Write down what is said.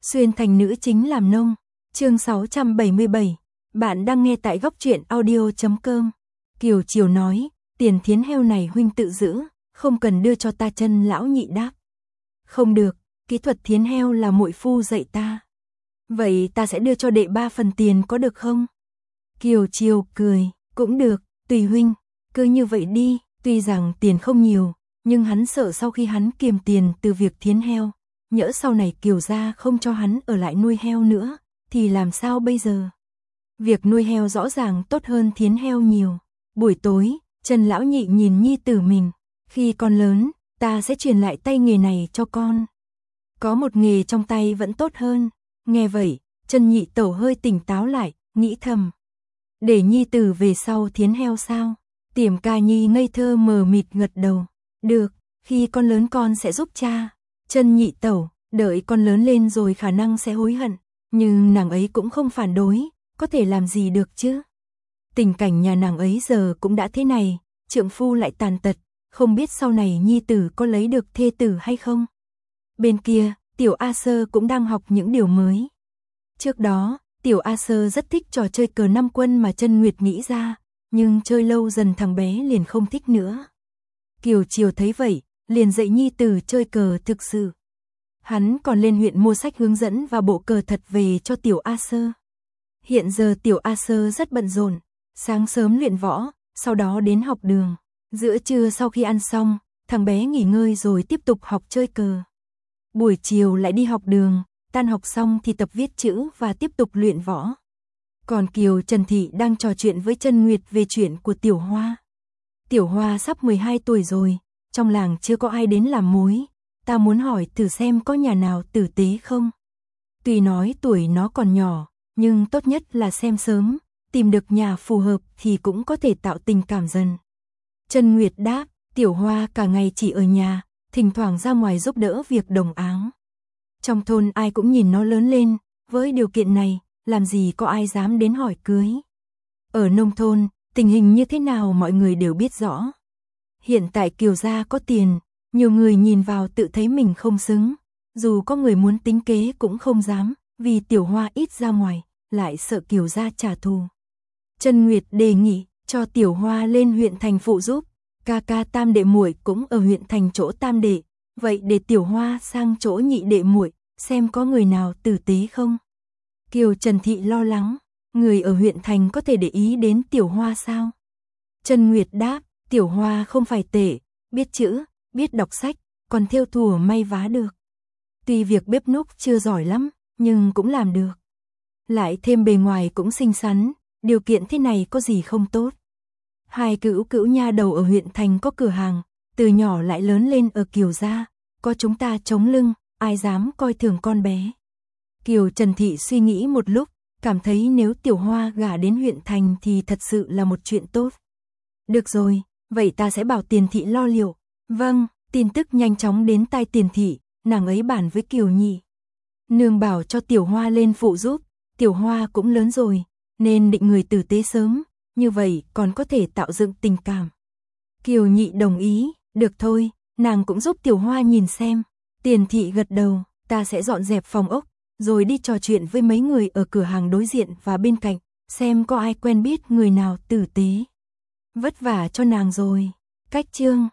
Xuyên thành nữ chính làm nông. Chương 677. Bạn đang nghe tại góc truyện audio.com. Kiều Chiều nói, tiền thiến heo này huynh tự giữ, không cần đưa cho ta. Chân lão nhị đáp. Không được, kỹ thuật thiến heo là muội phu dạy ta. Vậy ta sẽ đưa cho đệ 3 phần tiền có được không? Kiều Chiều cười, cũng được, tùy huynh, cứ như vậy đi. Tuy rằng tiền không nhiều, nhưng hắn sợ sau khi hắn kiềm tiền từ việc thiến heo, nhỡ sau này Kiều gia không cho hắn ở lại nuôi heo nữa, thì làm sao bây giờ? Việc nuôi heo rõ ràng tốt hơn thiến heo nhiều. Buổi tối, Trần lão nhị nhìn nhi tử mình, khi con lớn, ta sẽ truyền lại tay nghề này cho con. Có một nghề trong tay vẫn tốt hơn. Nghe vậy, Trần nhị tẩu hơi tỉnh táo lại, nghĩ thầm. Để nhi tử về sau thiến heo sao? Tiểm Ca Nhi ngây thơ mờ mịt gật đầu. Được, khi con lớn con sẽ giúp cha. Trần nhị tẩu, đợi con lớn lên rồi khả năng sẽ hối hận. Nhưng nàng ấy cũng không phản đối, có thể làm gì được chứ? Tình cảnh nhà nàng ấy giờ cũng đã thế này, trượng phu lại tàn tật, không biết sau này nhi tử có lấy được thê tử hay không. Bên kia, Tiểu A Sơ cũng đang học những điều mới. Trước đó, Tiểu A Sơ rất thích trò chơi cờ 5 quân mà Trân Nguyệt nghĩ ra, nhưng chơi lâu dần thằng bé liền không thích nữa. Kiều Chiều thấy vậy, liền dạy nhi tử chơi cờ thực sự. Hắn còn lên huyện mua sách hướng dẫn và bộ cờ thật về cho Tiểu A Sơ. Hiện giờ Tiểu A Sơ rất bận rộn, sáng sớm luyện võ, sau đó đến học đường. Giữa trưa sau khi ăn xong, thằng bé nghỉ ngơi rồi tiếp tục học chơi cờ. Buổi chiều lại đi học đường, tan học xong thì tập viết chữ và tiếp tục luyện võ. Còn Kiều Trần Thị đang trò chuyện với Trân Nguyệt về chuyện của Tiểu Hoa. Tiểu Hoa sắp 12 tuổi rồi, trong làng chưa có ai đến làm mối. Ta muốn hỏi thử xem có nhà nào tử tế không. Tuy nói tuổi nó còn nhỏ, nhưng tốt nhất là xem sớm, tìm được nhà phù hợp thì cũng có thể tạo tình cảm dần. Trân Nguyệt đáp, Tiểu Hoa cả ngày chỉ ở nhà, thỉnh thoảng ra ngoài giúp đỡ việc đồng áng. Trong thôn ai cũng nhìn nó lớn lên, với điều kiện này, làm gì có ai dám đến hỏi cưới. Ở nông thôn, tình hình như thế nào mọi người đều biết rõ. Hiện tại Kiều gia có tiền, nhiều người nhìn vào tự thấy mình không xứng, dù có người muốn tính kế cũng không dám, vì Tiểu Hoa ít ra ngoài, lại sợ Kiều gia trả thù. Trân Nguyệt đề nghị cho Tiểu Hoa lên huyện thành phụ giúp, ca ca tam đệ muội cũng ở huyện thành chỗ tam đệ, vậy để Tiểu Hoa sang chỗ nhị đệ muội, xem có người nào tử tế không. Kiều Trần Thị lo lắng, người ở huyện thành có thể để ý đến Tiểu Hoa sao? Trân Nguyệt đáp, Tiểu Hoa không phải tệ, biết chữ, biết đọc sách, còn thêu thùa may vá được. Tuy việc bếp núc chưa giỏi lắm, nhưng cũng làm được. Lại thêm bề ngoài cũng xinh xắn, điều kiện thế này có gì không tốt. Hai cữu cữu nha đầu ở huyện thành có cửa hàng, từ nhỏ lại lớn lên ở Kiều gia, có chúng ta chống lưng, ai dám coi thường con bé. Kiều Trần Thị suy nghĩ một lúc, cảm thấy nếu Tiểu Hoa gả đến huyện thành thì thật sự là một chuyện tốt. Được rồi, vậy ta sẽ bảo Tiền Thị lo liệu. Vâng, tin tức nhanh chóng đến tai Tiền Thị, nàng ấy bàn với Kiều Nhị. Nương bảo cho Tiểu Hoa lên phụ giúp, Tiểu Hoa cũng lớn rồi, nên định người tử tế sớm, như vậy còn có thể tạo dựng tình cảm. Kiều Nhị đồng ý, được thôi, nàng cũng giúp Tiểu Hoa nhìn xem. Tiền Thị gật đầu, ta sẽ dọn dẹp phòng ốc, rồi đi trò chuyện với mấy người ở cửa hàng đối diện và bên cạnh, xem có ai quen biết người nào tử tế. Vất vả cho nàng rồi. Cách chương